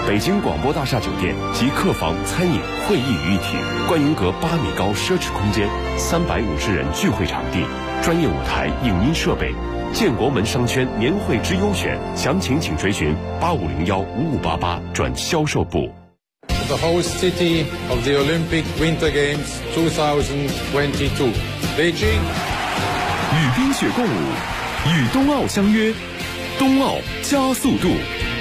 北京广播大厦酒店集客房、餐饮、会议于一体，观云阁8米高奢侈空间，350人聚会场地，专业舞台、影音设备。建国门商圈年会之优选，详情请垂询85015588转销售部。 The host city of the Olympic Winter Games 2022, Beijing。 与冰雪共舞，与冬奥相约，冬奥加速度。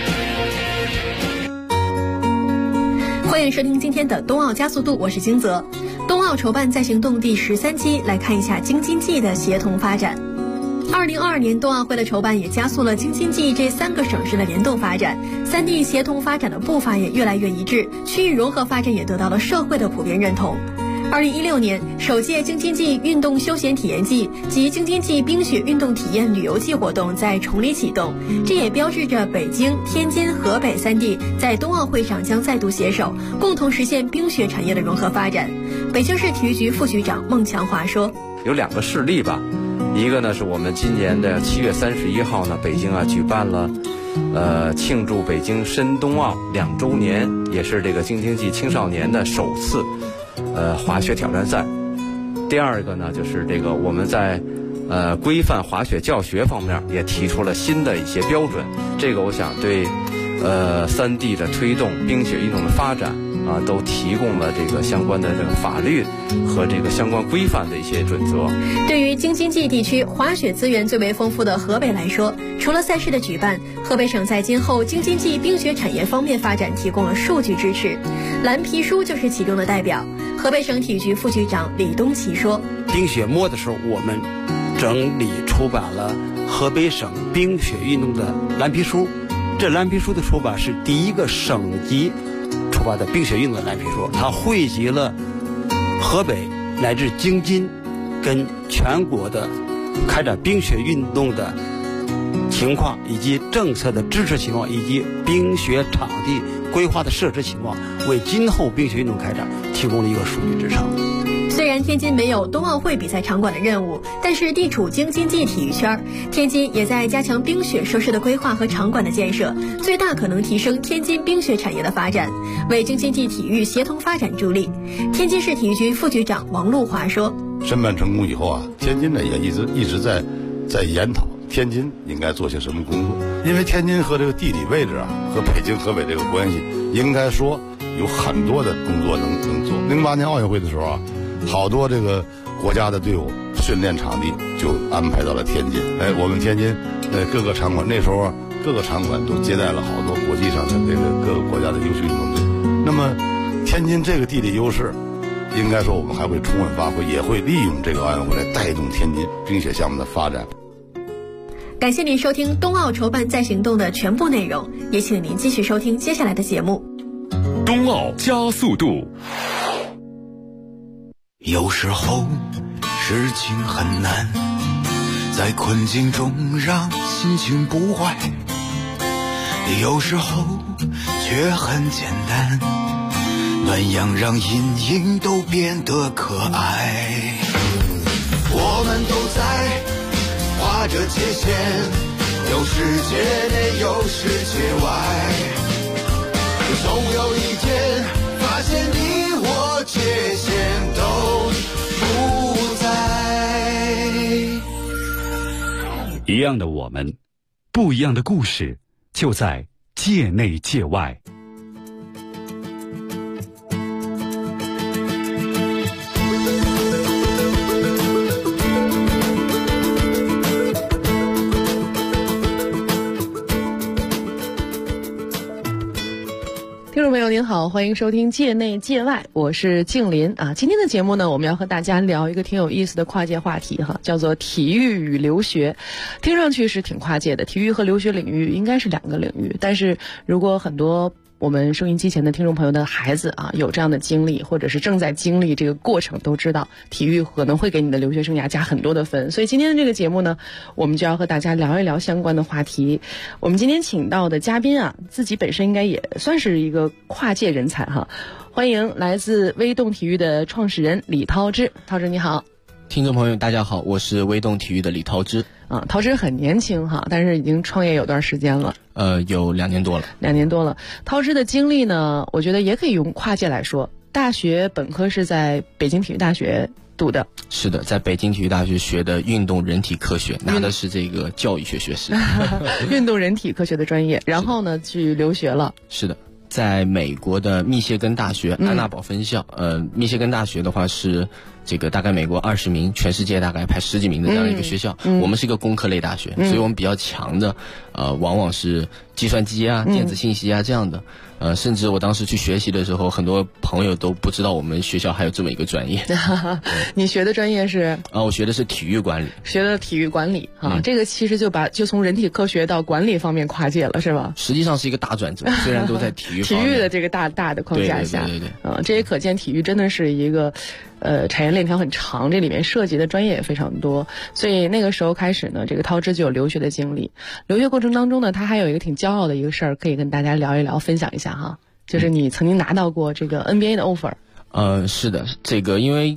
欢迎收听今天的冬奥加速度，我是金泽。冬奥筹办在行动第13期，来看一下京津冀的协同发展。2022年冬奥会的筹办也加速了京津冀这3个省市的联动发展，3地协同发展的步伐也越来越一致，区域融合发展也得到了社会的普遍认同。2016年，首届京津冀运动休闲体验季及京津冀冰雪运动体验旅游季活动在崇礼启动，这也标志着北京、天津、河北3地在冬奥会上将再度携手，共同实现冰雪产业的融合发展。北京市体育局副局长孟强华说：“ 有2个事例吧。一个呢是我们今年的7月31号呢，北京举办了庆祝北京申冬奥2周年，也是这个京津冀青少年的首次滑雪挑战赛。第二个呢就是这个我们在规范滑雪教学方面也提出了新的一些标准，这个我想对3地的推动冰雪运动的发展都提供了这个相关的这个法律和这个相关规范的一些准则。 对于京津冀地区滑雪资源最为丰富的河北来说，除了赛事的举办，河北省在今后京津冀冰雪产业方面发展提供了数据支持。蓝皮书就是其中的代表。河北省体育局副局长李东奇说：“ 冰雪末的时候，我们整理出版了河北省冰雪运动的蓝皮书。这蓝皮书的出版是第一个省级出版的冰雪运动的蓝皮书，它汇集了河北乃至京津跟全国的开展冰雪运动的情况，以及政策的支持情况，以及冰雪场地规划的设置情况，为今后冰雪运动开展提供了一个数据支撑。” 虽然天津没有冬奥会比赛场馆的任务，但是地处京津冀体育圈，天津也在加强冰雪设施的规划和场馆的建设，最大可能提升天津冰雪产业的发展，为京津冀体育协同发展助力。天津市体育局副局长王路华说：“ 申办成功以后天津呢也一直在研讨天津应该做些什么工作，因为天津和这个地理位置和北京、河北这个关系，应该说有很多的工作能做。08年奥运会的时候好多这个国家的队伍训练场地就安排到了天津。我们天津各个场馆那时候各个场馆都接待了好多国际上的这个各个国家的优秀运动队。那么天津这个地理优势，应该说我们还会充分发挥，也会利用这个奥运会来带动天津冰雪项目的发展。” 感谢您收听冬奥筹办在行动的全部内容，也请您继续收听接下来的节目。 冬奥加速度。 有时候事情很难，在困境中让心情不坏，有时候却很简单，暖阳让阴影都变得可爱。我们都在划着界限，有世界内有世界外，总有一天发现你我界限都不在。 一样的我们，不一样的故事，就在界内界外。 听众朋友您好，欢迎收听界内界外，我是静林今天的节目呢，我们要和大家聊一个挺有意思的跨界话题叫做体育与留学。听上去是挺跨界的，体育和留学领域应该是2个领域，但是如果很多我们收音机前的听众朋友的孩子有这样的经历，或者是正在经历这个过程，都知道体育可能会给你的留学生涯加很多的分。所以今天的这个节目呢，我们就要和大家聊一聊相关的话题。我们今天请到的嘉宾自己本身应该也算是一个跨界人才欢迎来自微动体育的创始人李涛之。涛之你好。 听众朋友大家好，我是微动体育的李涛之。 涛之很年轻哈，但是已经创业有段时间了。 有2年多了。 2年多了。涛之的经历呢，我觉得也可以用跨界来说。大学本科是在北京体育大学读的。 是的，在北京体育大学学的运动人体科学，拿的是这个教育学学士。 运动人体科学的专业，然后呢去留学了。 是的。在美国的密歇根大学安娜堡分校，密歇根大学的话是这个大概美国20名，全世界大概排10几名的这样一个学校。我们是一个工科类大学，所以我们比较强的，往往是计算机啊、电子信息啊这样的。甚至我当时去学习的时候，很多朋友都不知道我们学校还有这么一个专业。 你学的专业是？ 我学的是体育管理。 学的体育管理啊，这个其实就从人体科学到管理方面跨界了，是吧？ 实际上是一个大转折，虽然都在体育方面。 体育的这个大的框架下， 对。 这也可见体育真的是一个产业链条很长，这里面涉及的专业也非常多。所以那个时候开始呢，这个涛之就有留学的经历。留学过程当中呢，他还有一个挺骄傲的一个事儿，可以跟大家聊一聊，分享一下哈。就是你曾经拿到过这个 NBA 的 offer。 是的，这个因为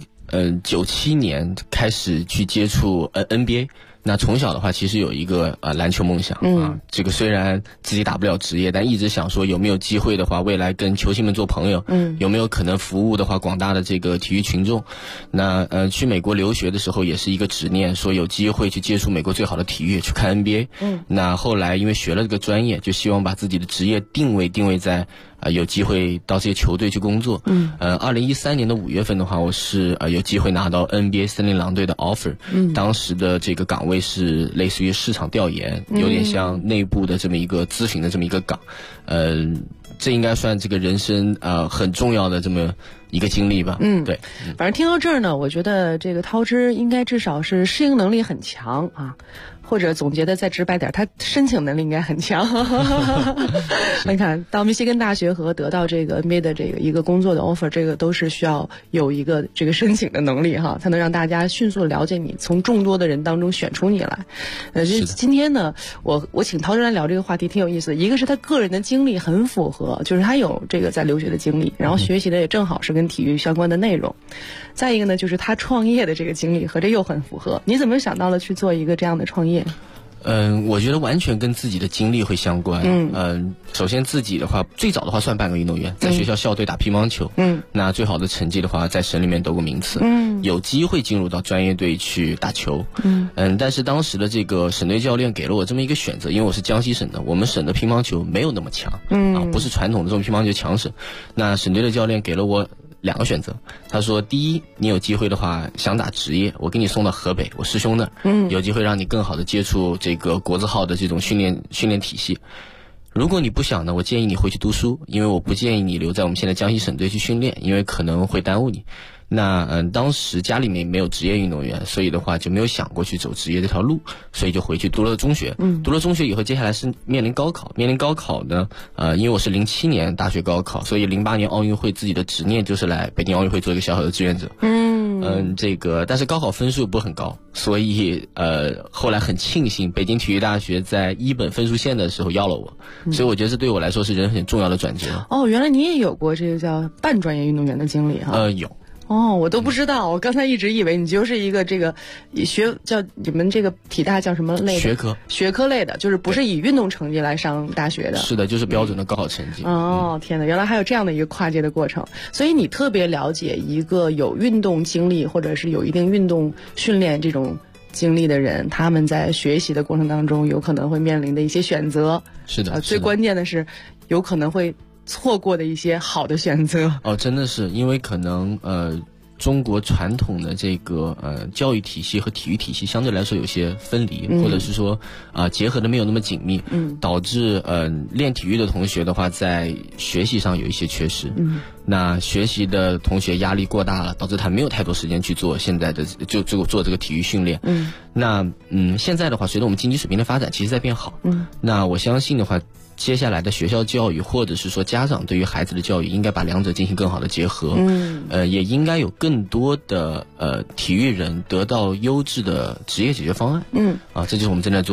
97年开始去接触NBA。那从小的话，其实有一个篮球梦想啊。这个虽然自己打不了职业，但一直想说有没有机会的话，未来跟球星们做朋友。有没有可能服务的话广大的这个体育群众？那去美国留学的时候也是一个执念，说有机会去接触美国最好的体育，去看 NBA。那后来因为学了这个专业，就希望把自己的职业定位在有机会到这些球队去工作。2013年的5月份的话，我是有机会拿到 NBA 森林狼队的 offer。当时的这个岗位是类似于市场调研，有点像内部的这么一个咨询的这么一个岗。这应该算这个人生很重要的这么一个经历吧。对。 反正听到这儿呢，我觉得这个涛之应该至少是适应能力很强啊。或者总结的再直白点，他申请能力应该很强。你看到密歇根大学和得到这个 NBA 的这个一个工作的 offer， 这个都是需要有一个这个申请的能力哈，才能让大家迅速的了解你，从众多的人当中选出你来。今天呢，我请涛之来聊这个话题挺有意思的。一个是他个人的经历很符合，就是他有这个在留学的经历，然后学习的也正好是跟体育相关的内容。再一个呢，就是他创业的这个经历和这又很符合。你怎么想到了去做一个这样的创业？ 我觉得完全跟自己的经历会相关。首先自己的话，最早的话算半个运动员，在学校校队打乒乓球。那最好的成绩的话，在省里面得过名次。有机会进入到专业队去打球。但是当时的这个省队教练给了我这么一个选择，因为我是江西省的，我们省的乒乓球没有那么强。不是传统的这种乒乓球强省。那省队的教练给了我2个选择，他说第一，你有机会的话想打职业，我给你送到河北我师兄那儿，有机会让你更好的接触这个国字号的这种训练体系。如果你不想呢，我建议你回去读书，因为我不建议你留在我们现在江西省队去训练，因为可能会耽误你。那当时家里面没有职业运动员，所以的话就没有想过去走职业这条路，所以就回去读了中学。读了中学以后，接下来是面临高考。面临高考呢，因为我是07年大学高考，所以08年奥运会自己的执念就是来北京奥运会做一个小小的志愿者。但是高考分数不是很高，所以后来很庆幸北京体育大学在1本分数线的时候要了我，所以我觉得这对我来说是人很重要的转折。 原来你也有过这个叫半专业运动员的经历哈？ 有。 我都不知道，我刚才一直以为你就是一个这个叫你们这个体大叫什么类的学科类的，就是不是以运动成绩来上大学的。 是的，就是标准的高考成绩。 天哪，原来还有这样的一个跨界的过程。所以你特别了解一个有运动经历或者是有一定运动训练这种经历的人，他们在学习的过程当中有可能会面临的一些选择。 是的， 最关键的是有可能会错过的一些好的选择。 真的是因为可能中国传统的这个教育体系和体育体系相对来说有些分离，或者是说结合的没有那么紧密，导致练体育的同学的话在学习上有一些缺失。那学习的同学压力过大了，导致他没有太多时间去做现在的就做这个体育训练。那现在的话，随着我们经济水平的发展，其实在变好。那我相信的话，接下来的学校教育或者是说家长对于孩子的教育，应该把两者进行更好的结合。也应该有更多的体育人得到优质的职业解决方案。这就是我们正在做的。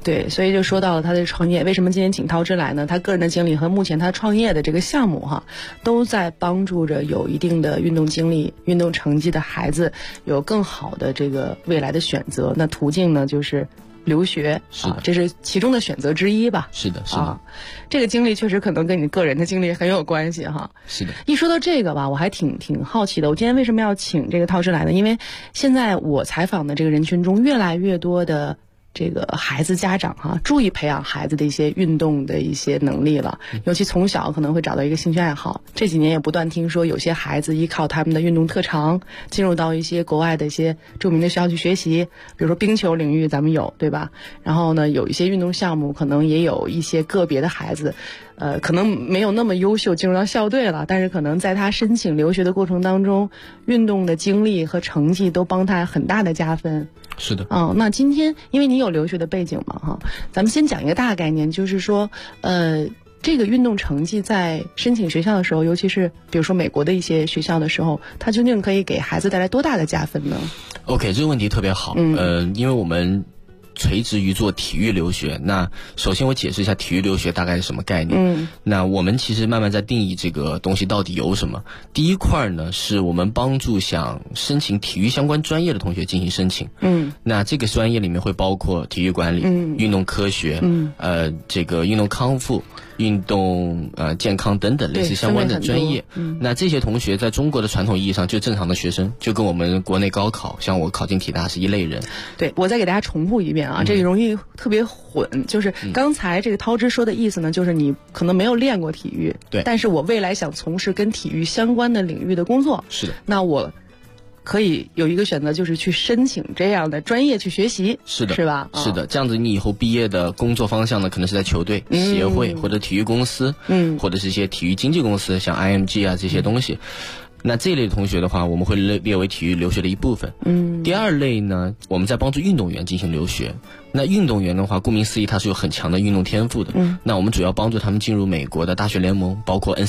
对，所以就说到了他的创业。为什么今天请涛之来呢？他个人的经历和目前他创业的这个项目都在帮助着有一定的运动经历、运动成绩的孩子有更好的这个未来的选择。那途径呢，就是留学，这是其中的选择之一吧？ 是的，是的。 这个经历确实可能跟你个人的经历很有关系哈。 是的。 一说到这个吧，我还挺好奇的。我今天为什么要请这个涛之来呢？因为现在我采访的这个人群中，越来越多的这个孩子家长注意培养孩子的一些运动的一些能力了，尤其从小可能会找到一个兴趣爱好。这几年也不断听说有些孩子依靠他们的运动特长进入到一些国外的一些著名的学校去学习，比如说冰球领域咱们有，对吧？然后呢，有一些运动项目可能也有一些个别的孩子可能没有那么优秀进入到校队了，但是可能在他申请留学的过程当中，运动的经历和成绩都帮他很大的加分。 是的。 那今天因为你有留学的背景嘛咱们先讲一个大概念，就是说这个运动成绩在申请学校的时候，尤其是比如说美国的一些学校的时候，它究竟可以给孩子带来多大的加分呢？ OK， 这个问题特别好。因为我们垂直于做体育留学，那首先我解释一下体育留学大概是什么概念。那我们其实慢慢在定义这个东西到底有什么。第一块呢，是我们帮助想申请体育相关专业的同学进行申请。那这个专业里面会包括体育管理、运动科学、这个运动康复、运动健康等等类似相关的专业。那这些同学在中国的传统意义上就正常的学生，就跟我们国内高考像我考进体大是一类人。 对，我再给大家重复一遍这个容易特别混。就是刚才这个涛之说的意思呢，就是你可能没有练过体育， 对， 但是我未来想从事跟体育相关的领域的工作， 是的， 那我可以有一个选择，就是去申请这样的专业去学习。 是的， 是吧？ 是的，这样子你以后毕业的工作方向呢，可能是在球队、协会或者体育公司，或者是一些体育经纪公司，像 IMG 这些东西。那这类的同学的话，我们会列为体育留学的一部分。第二类呢，我们在帮助运动员进行留学。那运动员的话，顾名思义，他是有很强的运动天赋的。那我们主要帮助他们进入美国的大学联盟，包括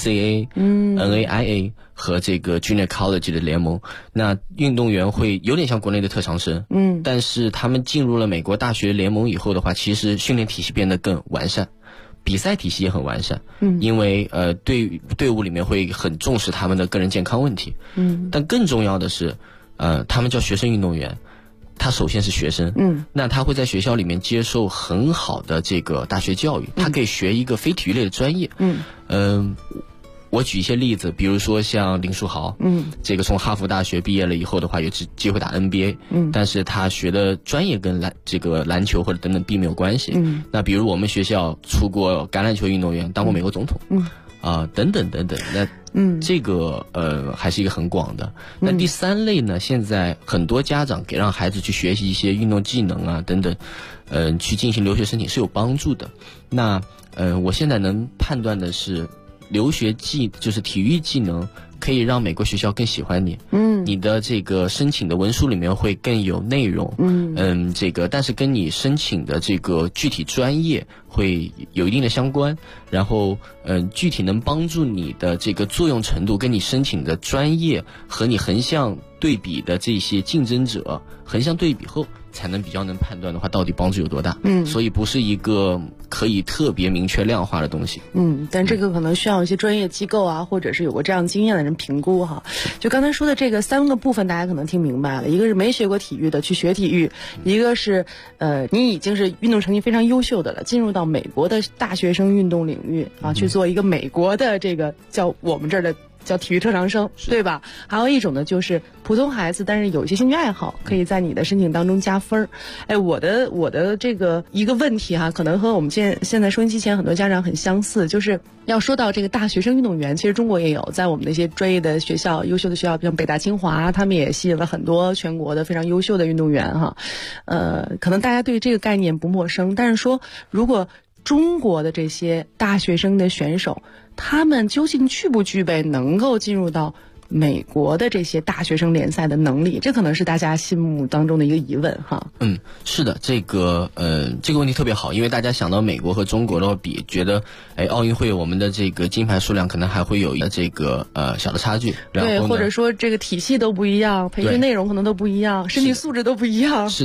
NCAA、NAIA 和这个 Junior College 的联盟。那运动员会有点像国内的特长生，但是他们进入了美国大学联盟以后的话，其实训练体系变得更完善。比赛体系也很完善，因为队伍里面会很重视他们的个人健康问题，但更重要的是，他们叫学生运动员，他首先是学生，那他会在学校里面接受很好的这个大学教育，他可以学一个非体育类的专业，我举一些例子，比如说像林书豪，这个从哈佛大学毕业了以后的话，有机会打 NBA，但是他学的专业跟篮球或者等等并没有关系。那比如我们学校出过橄榄球运动员，当过美国总统，等等等等。那这个还是一个很广的。那第三类呢，现在很多家长让孩子去学习一些运动技能等等，去进行留学申请是有帮助的。那我现在能判断的是，留学就是体育技能可以让美国学校更喜欢你，你的这个申请的文书里面会更有内容，但是跟你申请的这个具体专业会有一定的相关，然后具体能帮助你的这个作用程度跟你申请的专业和你横向对比的这些竞争者横向对比后，才能比较能判断的话到底帮助有多大。所以不是一个可以特别明确量化的东西。 但这个可能需要一些专业机构或者是有过这样经验的人评估哈。就刚才说的这个3个部分，大家可能听明白了。一个是没学过体育的去学体育，一个是你已经是运动成绩非常优秀的了，进入到美国的大学生运动领域去做一个美国的这个叫我们这儿的叫体育特长生，对吧？还有一种呢，就是普通孩子，但是有一些兴趣爱好，可以在你的申请当中加分。我的这个一个问题可能和我们现在收音机前很多家长很相似，就是要说到这个大学生运动员，其实中国也有，在我们的一些专业的学校、优秀的学校，像北大、清华，他们也吸引了很多全国的非常优秀的运动员可能大家对这个概念不陌生，但是说如果中国的这些大学生的选手，他们究竟具不具备能够进入到美国的这些大学生联赛的能力？这可能是大家心目当中的一个疑问是的，这个问题特别好，因为大家想到美国和中国的比，觉得奥运会我们的这个金牌数量可能还会有一个这个小的差距， 对，或者说这个体系都不一样，培训内容可能都不一样，身体素质都不一样。 是的，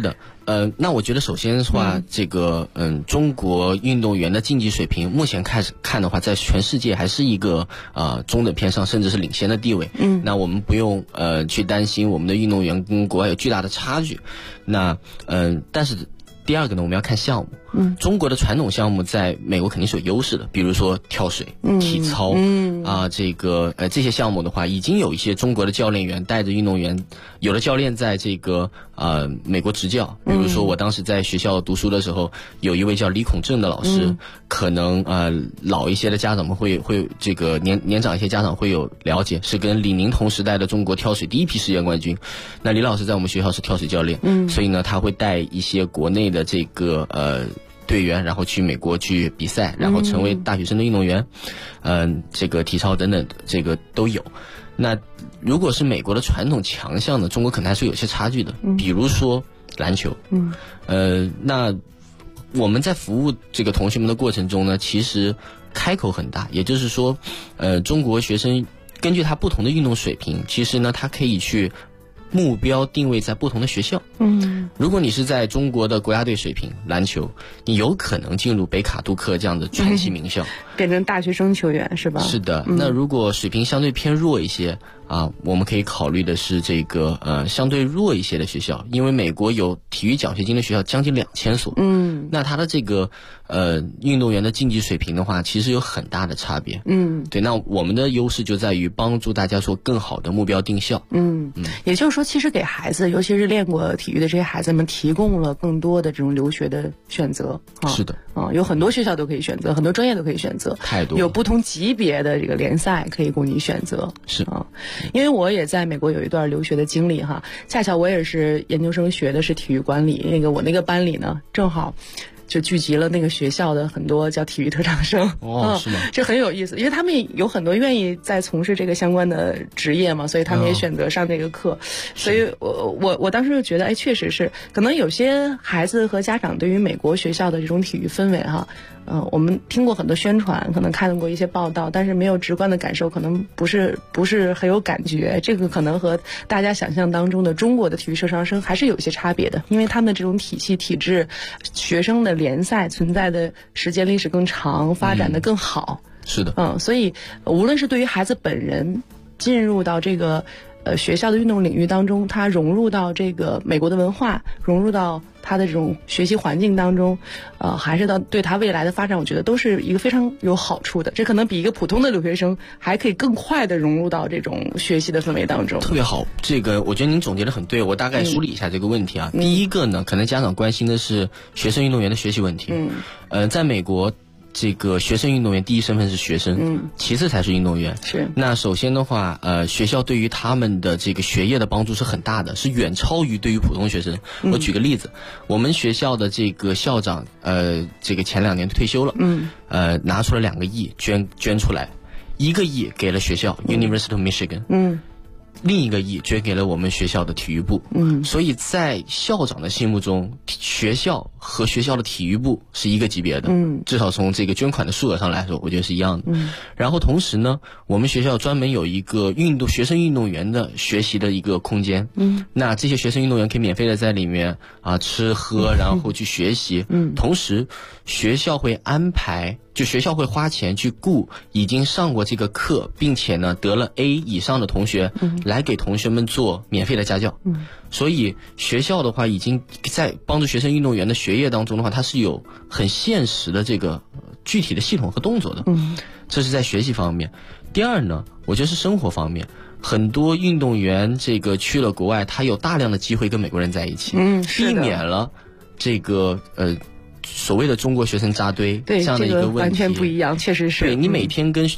那我觉得首先的话，这个中国运动员的竞技水平，目前开始看的话，在全世界还是一个中等偏上，甚至是领先的地位。那我们不用去担心我们的运动员跟国外有巨大的差距。那但是第二个呢，我们要看项目。中国的传统项目在美国肯定是有优势的，比如说跳水、体操这些项目的话，已经有一些中国的教练员带着运动员，有的教练在这个美国执教。比如说我当时在学校读书的时候，有一位叫李孔正的老师，可能老一些的家长们会这个年长一些家长会有了解，是跟李宁同时代的中国跳水第一批世界冠军。那李老师在我们学校是跳水教练，所以呢他会带一些国内的这个队员，然后去美国去比赛，然后成为大学生的运动员，这个体操等等，这个都有。那如果是美国的传统强项呢，中国可能还是有些差距的，比如说篮球。那我们在服务这个同学们的过程中呢，其实开口很大，也就是说，中国学生根据他不同的运动水平，其实呢，他可以去目标定位在不同的学校。如果你是在中国的国家队水平篮球，你有可能进入北卡杜克这样的传奇名校， 变成大学生球员是吧？ 是的。那如果水平相对偏弱一些我们可以考虑的是这个相对弱一些的学校，因为美国有体育奖学金的学校将近2000所。那他的这个运动员的竞技水平的话，其实有很大的差别。对。那我们的优势就在于帮助大家做更好的目标定校。 也就是说，其实给孩子，尤其是练过体育的这些孩子们，提供了更多的这种留学的选择。 是的。 有很多学校都可以选择，很多专业都可以选择， 太多， 有不同级别的这个联赛可以供你选择。 是因为我也在美国有一段留学的经历哈，恰巧我也是研究生学的是体育管理，我那个班里呢，正好就聚集了那个学校的很多叫体育特长生。 是吗？ 这很有意思，因为他们有很多愿意在从事这个相关的职业嘛，所以他们也选择上这个课。所以我当时就觉得，确实是，可能有些孩子和家长对于美国学校的这种体育氛围我们听过很多宣传，可能看过一些报道，但是没有直观的感受，可能不是很有感觉。这个可能和大家想象当中的中国的体育特长生还是有一些差别的，因为他们的这种体系体制，学生的联赛存在的时间历史更长，发展的更好。 是的。 所以无论是对于孩子本人进入到这个学校的运动领域当中，他融入到这个美国的文化，融入到他的这种学习环境当中，还是到对他未来的发展，我觉得都是一个非常有好处的。这可能比一个普通的留学生还可以更快的融入到这种学习的氛围当中。 特别好，这个我觉得您总结得很对。我大概梳理一下这个问题第一个呢，可能家长关心的是学生运动员的学习问题。在美国，这个学生运动员第一身份是学生，其次才是运动员。 是。 那首先的话，学校对于他们的这个学业的帮助是很大的，是远超于对于普通学生。我举个例子，我们学校的这个校长，这个前2年退休了，拿出了2个亿捐出来，1个亿给了学校 University of Michigan，另1个亿捐给了我们学校的体育部。所以在校长的心目中，学校和学校的体育部是一个级别的。至少从这个捐款的数额上来说，我觉得是一样的。然后同时呢，我们学校专门有一个学生运动员的学习的一个空间。那这些学生运动员可以免费的在里面吃喝，然后去学习。同时学校会安排，就学校会花钱去雇已经上过这个课，并且呢得了 A 以上的同学，来给同学们做免费的家教。所以学校的话，已经在帮助学生运动员的学业当中的话，它是有很现实的这个具体的系统和动作的。这是在学习方面。第二呢，我觉得是生活方面。很多运动员这个去了国外，他有大量的机会跟美国人在一起，避免了这个所谓的中国学生扎堆这样的一个问题。 完全不一样，确实是。 对，你每天跟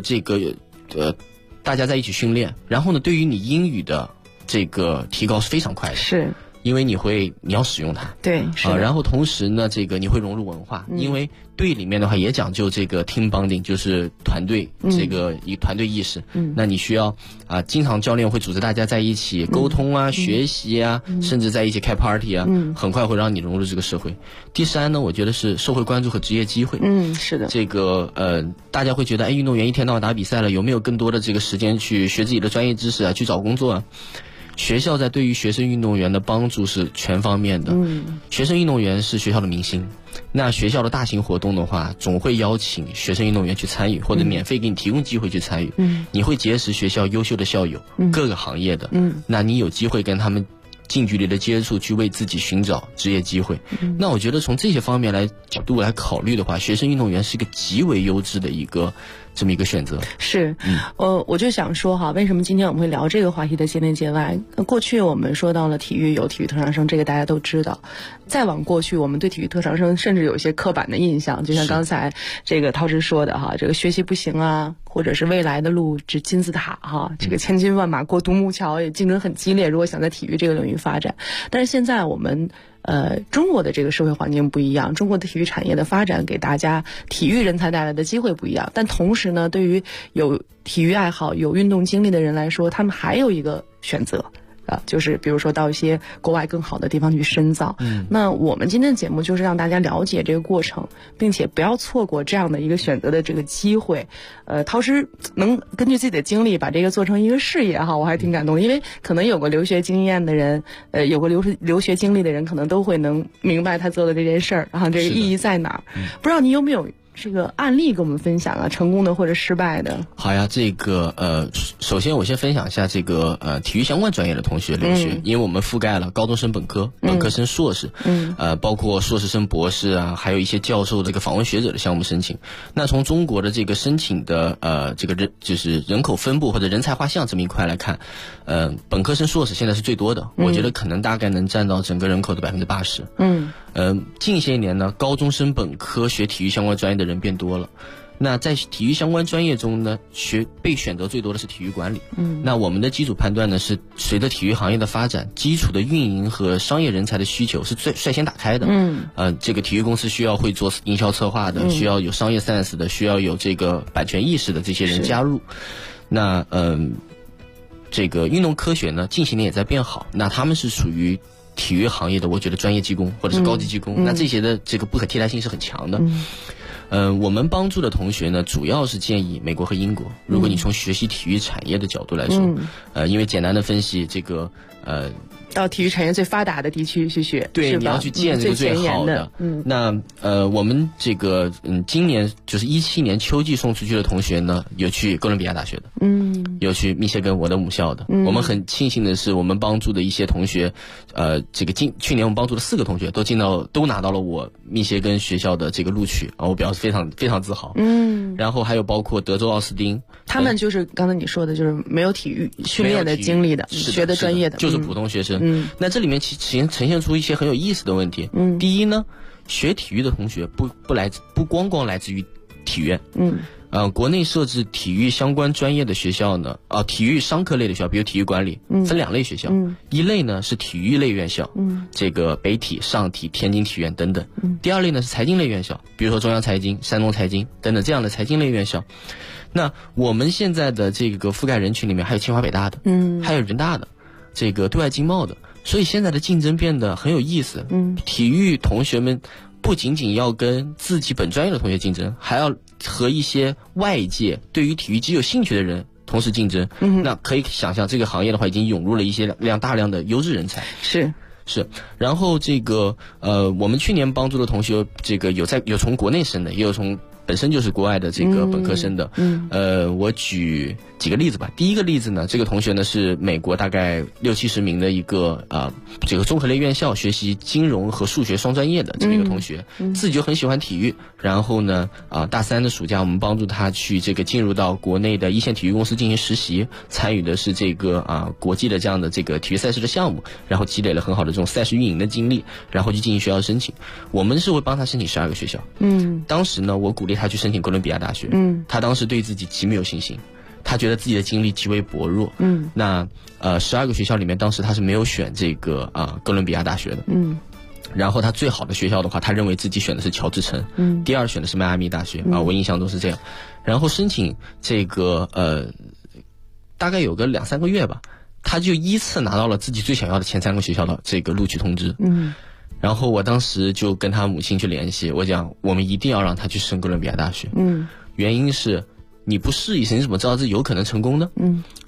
大家在一起训练，然后呢，对于你英语的这个提高是非常快的。 是。 因为你要使用它。 对，是的。 然后同时呢，这个你会融入文化，因为队里面的话也讲究这个 team bonding， 就是团队这个以团队意识。那你需要经常教练会组织大家在一起沟通学习甚至在一起开 party 很快会让你融入这个社会。第三呢，我觉得是社会关注和职业机会。 是的。 这个大家会觉得，运动员一天到晚打比赛了，有没有更多的这个时间去学自己的专业知识去找工作学校在对于学生运动员的帮助是全方面的。学生运动员是学校的明星，那学校的大型活动的话，总会邀请学生运动员去参与，或者免费给你提供机会去参与。你会结识学校优秀的校友，各个行业的。那你有机会跟他们近距离的接触，去为自己寻找职业机会。那我觉得从这些方面角度来考虑的话，学生运动员是一个极为优质的这么一个选择。 是，我就想说哈，为什么今天我们会聊这个话题的界内界外？过去我们说到了体育有体育特长生，这个大家都知道。再往过去，我们对体育特长生甚至有一些刻板的印象，就像刚才这个涛之说的哈，这个学习不行啊，或者是未来的路指金字塔哈，这个千军万马过独木桥，也竞争很激烈。如果想在体育这个领域发展，但是现在我们中国的这个社会环境不一样，中国的体育产业的发展给大家体育人才带来的机会不一样，但同时呢，对于有体育爱好、有运动经历的人来说，他们还有一个选择。就是比如说到一些国外更好的地方去深造。那我们今天的节目就是让大家了解这个过程，并且不要错过这样的一个选择的这个机会。涛师能根据自己的经历把这个做成一个事业哈，我还挺感动，因为可能有过留学经验的人，有过留学经历的人，可能都会能明白他做的这件事儿，然后这个意义在哪儿。不知道你有没有这个案例跟我们分享啊，成功的或者失败的？ 好呀，这个首先我先分享一下这个体育相关专业的同学留学，因为我们覆盖了高中生本科、本科生硕士，包括硕士生博士啊，还有一些教授这个访问学者的项目申请。那从中国的这个申请的这个就是人口分布或者人才画像这么一块来看，本科生硕士现在是最多的，我觉得可能大概能占到整个人口的80%。近些年呢，高中生本科学体育相关专业的人变多了。那在体育相关专业中呢，被选择最多的是体育管理。那我们的基础判断呢是，随着体育行业的发展，基础的运营和商业人才的需求是率先打开的。这个体育公司需要会做营销策划的，需要有商业 sense 的，需要有这个版权意识的这些人加入。那这个运动科学呢，近些年也在变好。那他们是属于体育行业的，我觉得专业技工或者是高级技工，那这些的这个不可替代性是很强的。我们帮助的同学呢，主要是建议美国和英国。如果你从学习体育产业的角度来说，因为简单的分析这个到体育产业最发达的地区去学， 对，你要去见这个最好的。那我们这个今年就是17年秋季送出去的同学呢，有去哥伦比亚大学的，有去密歇根我的母校的。我们很庆幸的是，我们帮助的一些同学，这个去年我们帮助的4个同学都拿到了我密歇根学校的这个录取啊，我表示非常非常自豪。然后还有包括德州奥斯汀， 他们就是刚才你说的，就是没有体育训练的经历的，学的专业的， 就是普通学生。那这里面其实呈现出一些很有意思的问题。第一呢，学体育的同学不光来自于体院。国内设置体育相关专业的学校呢，体育商科类的学校，比如体育管理，分2类学校。一类呢是体育类院校，这个北体、上体、天津体院等等。第2类呢是财经类院校，比如说中央财经、山东财经等等这样的财经类院校。那我们现在的这个覆盖人群里面还有清华北大的，还有人大的，这个对外经贸的，所以现在的竞争变得很有意思。体育同学们不仅仅要跟自己本专业的同学竞争，还要和一些外界对于体育极有兴趣的人同时竞争。那可以想象，这个行业的话已经涌入了一些大量的优质人才。是。然后这个我们去年帮助的同学，这个有从国内生的，也有从本身就是国外的这个本科生的。我举几个例子吧。第一个例子呢，这个同学呢是美国大概60-70名的一个这个综合类院校学习金融和数学双专业的这么一个同学，自己就很喜欢体育。然后呢大3的暑假，我们帮助他去这个进入到国内的一线体育公司进行实习，参与的是这个国际的这样的这个体育赛事的项目，然后积累了很好的这种赛事运营的经历，然后去进行学校申请。我们是会帮他申请12个学校。当时呢，我鼓励他去申请哥伦比亚大学。他当时对自己极没有信心，他觉得自己的经历极为薄弱。那12个学校里面，当时他是没有选这个哥伦比亚大学的。然后他最好的学校的话，他认为自己选的是乔治城。第2选的是迈阿密大学。我印象中是这样。然后申请这个大概有个2-3个月吧，他就依次拿到了自己最想要的前3个学校的这个录取通知。然后我当时就跟他母亲去联系，我讲我们一定要让他去升哥伦比亚大学。原因是你不试一试，你怎么知道这有可能成功呢？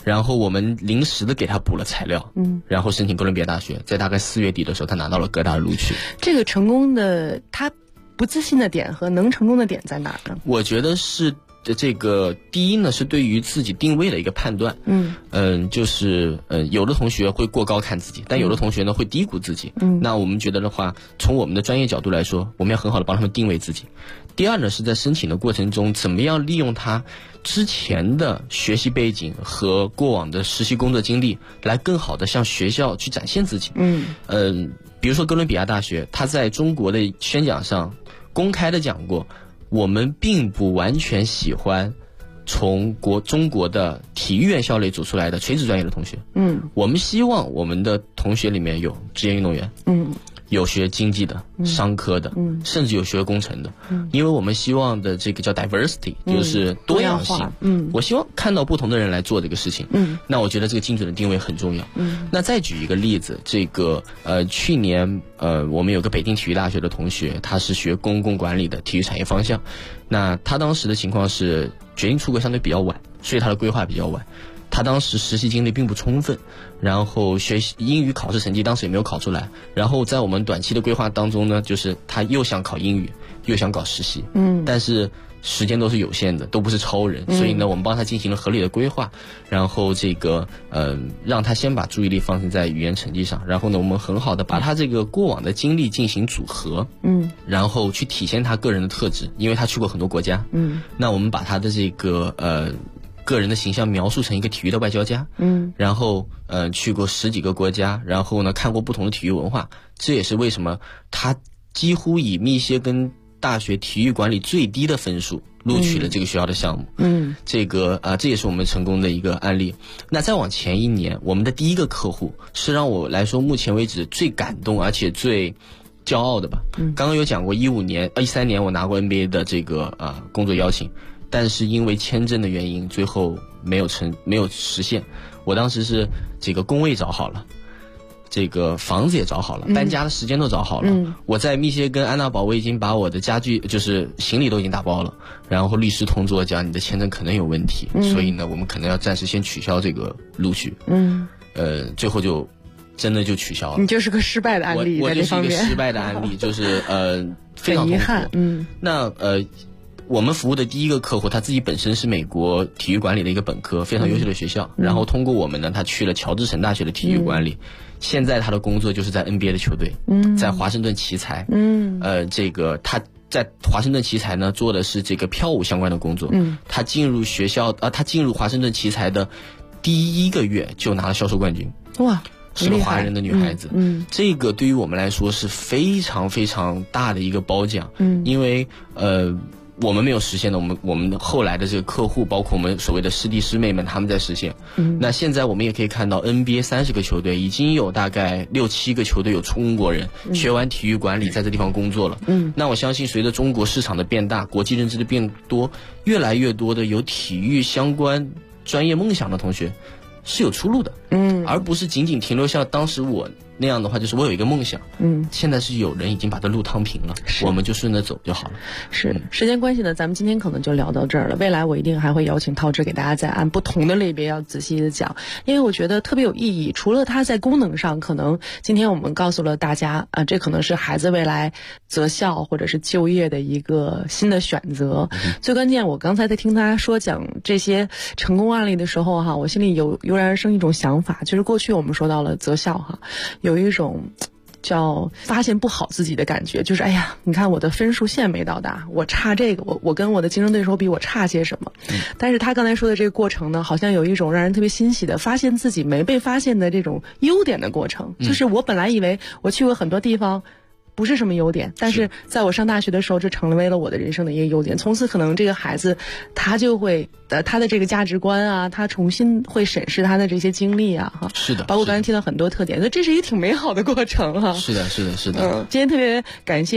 然后我们临时的给他补了材料，然后申请哥伦比亚大学，在大概4月底的时候，他拿到了哥大的录取。 这个成功的他不自信的点和能成功的点在哪儿呢？ 我觉得是这个第一呢，是对于自己定位的一个判断。就是有的同学会过高看自己，但有的同学呢会低估自己。那我们觉得的话，从我们的专业角度来说，我们要很好的帮他们定位自己。第二呢，是在申请的过程中，怎么样利用他之前的学习背景和过往的实习工作经历，来更好的向学校去展现自己。比如说哥伦比亚大学，他在中国的宣讲上公开的讲过，我们并不完全喜欢从中国的体育院校类走出来的垂直专业的同学。我们希望我们的同学里面有职业运动员，有学经济的、商科的，甚至有学工程的。因为我们希望的这个叫 diversity，就是多样性。我希望看到不同的人来做这个事情。那我觉得这个精准的定位很重要。那再举一个例子，这个去年我们有个北京体育大学的同学，他是学公共管理的体育产业方向。那他当时的情况是决定出国相对比较晚，所以他的规划比较晚。他当时实习经历并不充分，然后学习英语考试成绩当时也没有考出来，然后在我们短期的规划当中呢，就是他又想考英语又想搞实习，但是时间都是有限的，都不是超人，所以呢我们帮他进行了合理的规划，然后这个让他先把注意力放在语言成绩上，然后呢我们很好的把他这个过往的经历进行组合，然后去体现他个人的特质，因为他去过很多国家，那我们把他的这个个人的形象描述成一个体育的外交家，然后去过10几个国家，然后呢看过不同的体育文化，这也是为什么他几乎以密歇根大学体育管理最低的分数录取了这个学校的项目。这个这也是我们成功的一个案例。那再往前1年，我们的第一个客户是让我来说目前为止最感动而且最骄傲的吧。刚刚有讲过13年我拿过 NBA 的这个工作邀请，但是因为签证的原因，最后没有实现。我当时是这个工位找好了，这个房子也找好了，搬家的时间都找好了。我在密歇根安娜堡，我已经把我的家具就是行李都已经打包了，然后律师通知我讲你的签证可能有问题，所以呢我们可能要暂时先取消这个录取。最后就真的就取消了。 你就是个失败的案例， 我就是一个失败的案例，就是非常痛苦。很遗憾。那我们服务的第一个客户，他自己本身是美国体育管理的一个本科，非常优秀的学校。然后通过我们呢，他去了乔治城大学的体育管理。现在他的工作就是在 NBA 的球队，在华盛顿奇才。这个他在华盛顿奇才呢做的是这个票务相关的工作。他进入华盛顿奇才的第1个月就拿了销售冠军。哇！是个华人的女孩子。这个对于我们来说是非常非常大的一个褒奖。因为我们没有实现的，我们后来的这个客户，包括我们所谓的师弟师妹们，他们在实现。那现在我们也可以看到 NBA 30个球队已经有大概6、7个球队有中国人学完体育管理在这地方工作了。那我相信随着中国市场的变大，国际认知的变多，越来越多的有体育相关专业梦想的同学是有出路的。而不是仅仅停留像当时我那样的话，就是我有一个梦想，现在是有人已经把这路趟平了，我们就顺着走就好了。 是时间关系呢，咱们今天可能就聊到这儿了。未来我一定还会邀请韬志给大家再按不同的类别要仔细的讲，因为我觉得特别有意义。除了它在功能上，可能今天我们告诉了大家这可能是孩子未来择校或者是就业的一个新的选择。最关键，我刚才在听他讲这些成功案例的时候我心里油然而生一种想法，就是过去我们说到了择校有一种叫发现不好自己的感觉，就是哎呀，你看我的分数线没到达，我差这个，我跟我的竞争对手比，我差些什么。但是他刚才说的这个过程呢，好像有一种让人特别欣喜的发现自己没被发现的这种优点的过程。就是我本来以为我去过很多地方不是什么优点，但是在我上大学的时候，这成为了我的人生的一个优点。从此可能这个孩子他就会他的这个价值观他重新会审视他的这些经历是的， 包括刚才提到很多特点，所以这是一个挺美好的过程是的。 今天特别感谢